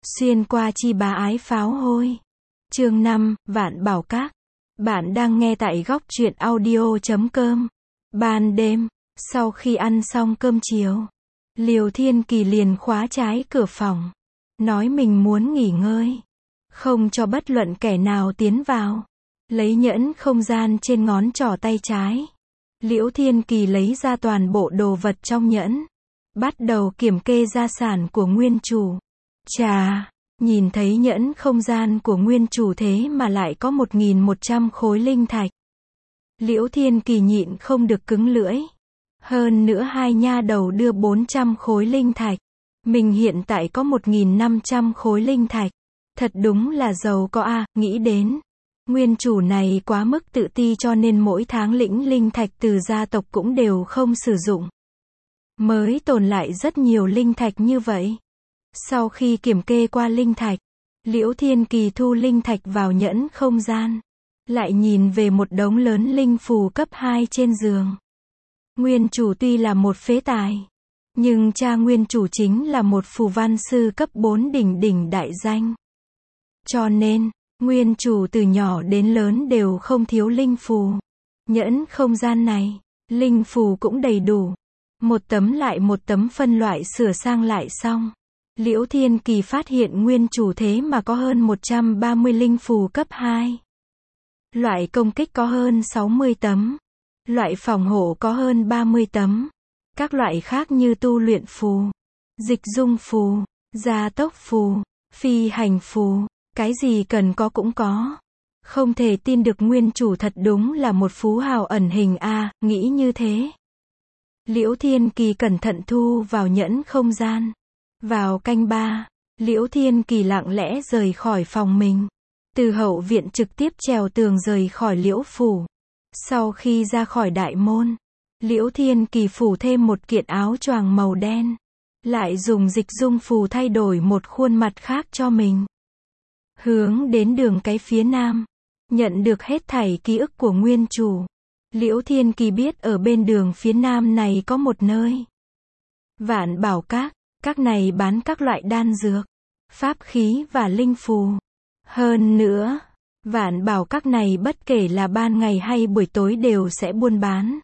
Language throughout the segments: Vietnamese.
Xuyên qua chi bá ái pháo hôi. Chương 5, Vạn Bảo Các. Bạn đang nghe tại góc truyện audio.com. Ban đêm, sau khi ăn xong cơm chiều, Liều Thiên Kỳ liền khóa trái cửa phòng, nói mình muốn nghỉ ngơi, không cho bất luận kẻ nào tiến vào. Lấy nhẫn không gian trên ngón trỏ tay trái, Liễu Thiên Kỳ lấy ra toàn bộ đồ vật trong nhẫn, bắt đầu kiểm kê gia sản của nguyên chủ. Chà, nhìn thấy nhẫn không gian của nguyên chủ thế mà lại có 1.100 khối linh thạch. Liễu Thiên Kỳ nhịn không được cứng lưỡi. Hơn nữa hai nha đầu đưa 400 khối linh thạch. Mình hiện tại có 1.500 khối linh thạch. Thật đúng là giàu có a, nghĩ đến. Nguyên chủ này quá mức tự ti cho nên mỗi tháng lĩnh linh thạch từ gia tộc cũng đều không sử dụng. Mới tồn lại rất nhiều linh thạch như vậy. Sau khi kiểm kê qua linh thạch, Liễu Thiên Kỳ thu linh thạch vào nhẫn không gian. Lại nhìn về một đống lớn linh phù cấp 2 trên giường. Nguyên chủ tuy là một phế tài, nhưng cha nguyên chủ chính là một phù văn sư cấp 4 đỉnh đỉnh đại danh. Cho nên, nguyên chủ từ nhỏ đến lớn đều không thiếu linh phù. Nhẫn không gian này, linh phù cũng đầy đủ. Một tấm lại một tấm phân loại sửa sang lại xong. Liễu Thiên Kỳ phát hiện nguyên chủ thế mà có hơn 130 linh phù cấp 2. Loại công kích có hơn 60 tấm. Loại phòng hộ có hơn 30 tấm. Các loại khác như tu luyện phù, dịch dung phù, gia tốc phù, phi hành phù, cái gì cần có cũng có. Không thể tin được nguyên chủ thật đúng là một phú hào ẩn hình a, nghĩ như thế. Liễu Thiên Kỳ cẩn thận thu vào nhẫn không gian. Vào canh 3, Liễu Thiên Kỳ lặng lẽ rời khỏi phòng mình. Từ hậu viện trực tiếp trèo tường rời khỏi Liễu phủ. Sau khi ra khỏi đại môn, Liễu Thiên Kỳ phủ thêm một kiện áo choàng màu đen. Lại dùng dịch dung phù thay đổi một khuôn mặt khác cho mình. Hướng đến đường cái phía nam. Nhận được hết thảy ký ức của nguyên chủ. Liễu Thiên Kỳ biết ở bên đường phía nam này có một nơi. Vạn Bảo Các. Các này bán các loại đan dược, pháp khí và linh phù. Hơn nữa, Vạn Bảo Các này bất kể là ban ngày hay buổi tối đều sẽ buôn bán.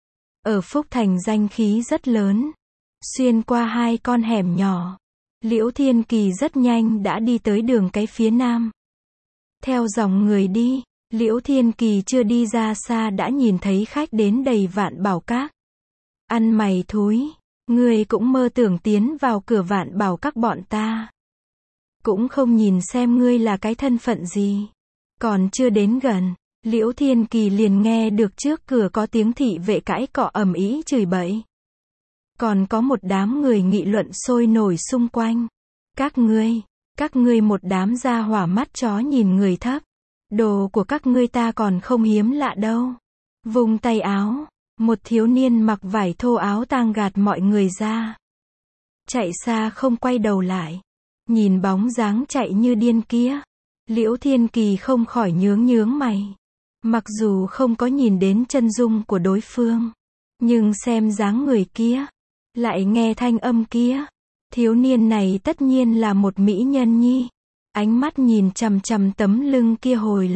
Ở Phúc Thành danh khí rất lớn. Xuyên qua hai con hẻm nhỏ, Liễu Thiên Kỳ rất nhanh đã đi tới đường cái phía nam. Theo dòng người đi, Liễu Thiên Kỳ chưa đi ra xa đã nhìn thấy khách đến đầy Vạn Bảo Các. Ăn mày thúi, ngươi cũng mơ tưởng tiến vào cửa Vạn Bảo Các bọn ta. Cũng không nhìn xem ngươi là cái thân phận gì. Còn chưa đến gần, Liễu Thiên Kỳ liền nghe được trước cửa có tiếng thị vệ cãi cọ ầm ĩ chửi bậy. Còn có một đám người nghị luận sôi nổi xung quanh. Các ngươi một đám gia hỏa mắt chó nhìn người thấp. Đồ của các ngươi ta còn không hiếm lạ đâu. Vung tay áo, một thiếu niên mặc vải thô áo tang gạt mọi người ra. Chạy xa không quay đầu lại. Nhìn bóng dáng chạy như điên kia, Liễu Thiên Kỳ không khỏi nhướng mày. Mặc dù không có nhìn đến chân dung của đối phương, nhưng xem dáng người kia, lại nghe thanh âm kia, thiếu niên này tất nhiên là một mỹ nhân nhi. Ánh mắt nhìn chằm chằm tấm lưng kia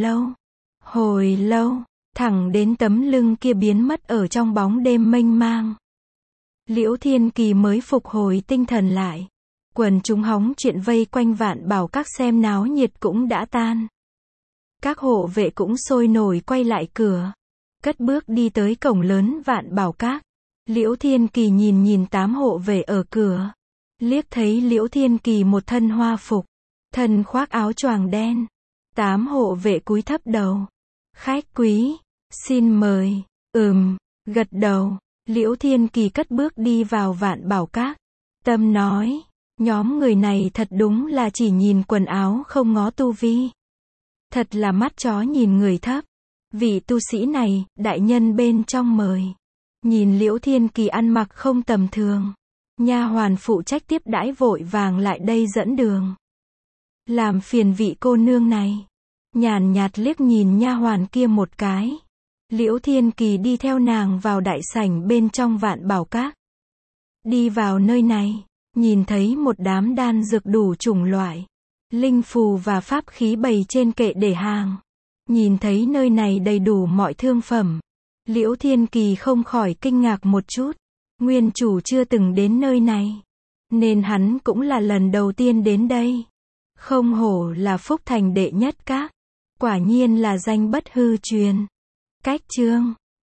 hồi lâu, thẳng đến tấm lưng kia biến mất ở trong bóng đêm mênh mang. Liễu Thiên Kỳ mới phục hồi tinh thần lại. Quần chúng hóng chuyện vây quanh Vạn Bảo Các xem náo nhiệt cũng đã tan. Các hộ vệ cũng sôi nổi quay lại cửa. Cất bước đi tới cổng lớn Vạn Bảo Các. Liễu Thiên Kỳ nhìn 8 hộ vệ ở cửa. Liếc thấy Liễu Thiên Kỳ một thân hoa phục, thân khoác áo choàng đen. 8 hộ vệ cúi thấp đầu. Khách quý, xin mời. Gật đầu. Liễu Thiên Kỳ cất bước đi vào Vạn Bảo Các. Tâm nói, nhóm người này thật đúng là chỉ nhìn quần áo không ngó tu vi. Thật là mắt chó nhìn người thấp. Vị tu sĩ này, đại nhân bên trong mời. Nhìn Liễu Thiên Kỳ ăn mặc không tầm thường. Nha hoàn phụ trách tiếp đãi vội vàng lại đây dẫn đường. Làm phiền vị cô nương này. Nhàn nhạt liếc nhìn nha hoàn kia một cái. Liễu Thiên Kỳ đi theo nàng vào đại sảnh bên trong Vạn Bảo Các. Đi vào nơi này, nhìn thấy một đám đan dược đủ chủng loại. linh phù và pháp khí bày trên kệ để hàng. Nhìn thấy nơi này đầy đủ mọi thương phẩm, Liễu Thiên Kỳ không khỏi kinh ngạc một chút. Nguyên chủ chưa từng đến nơi này, nên hắn cũng là lần đầu tiên đến đây. Không hổ là Phúc Thành đệ nhất các, quả nhiên là danh bất hư truyền. Cách chương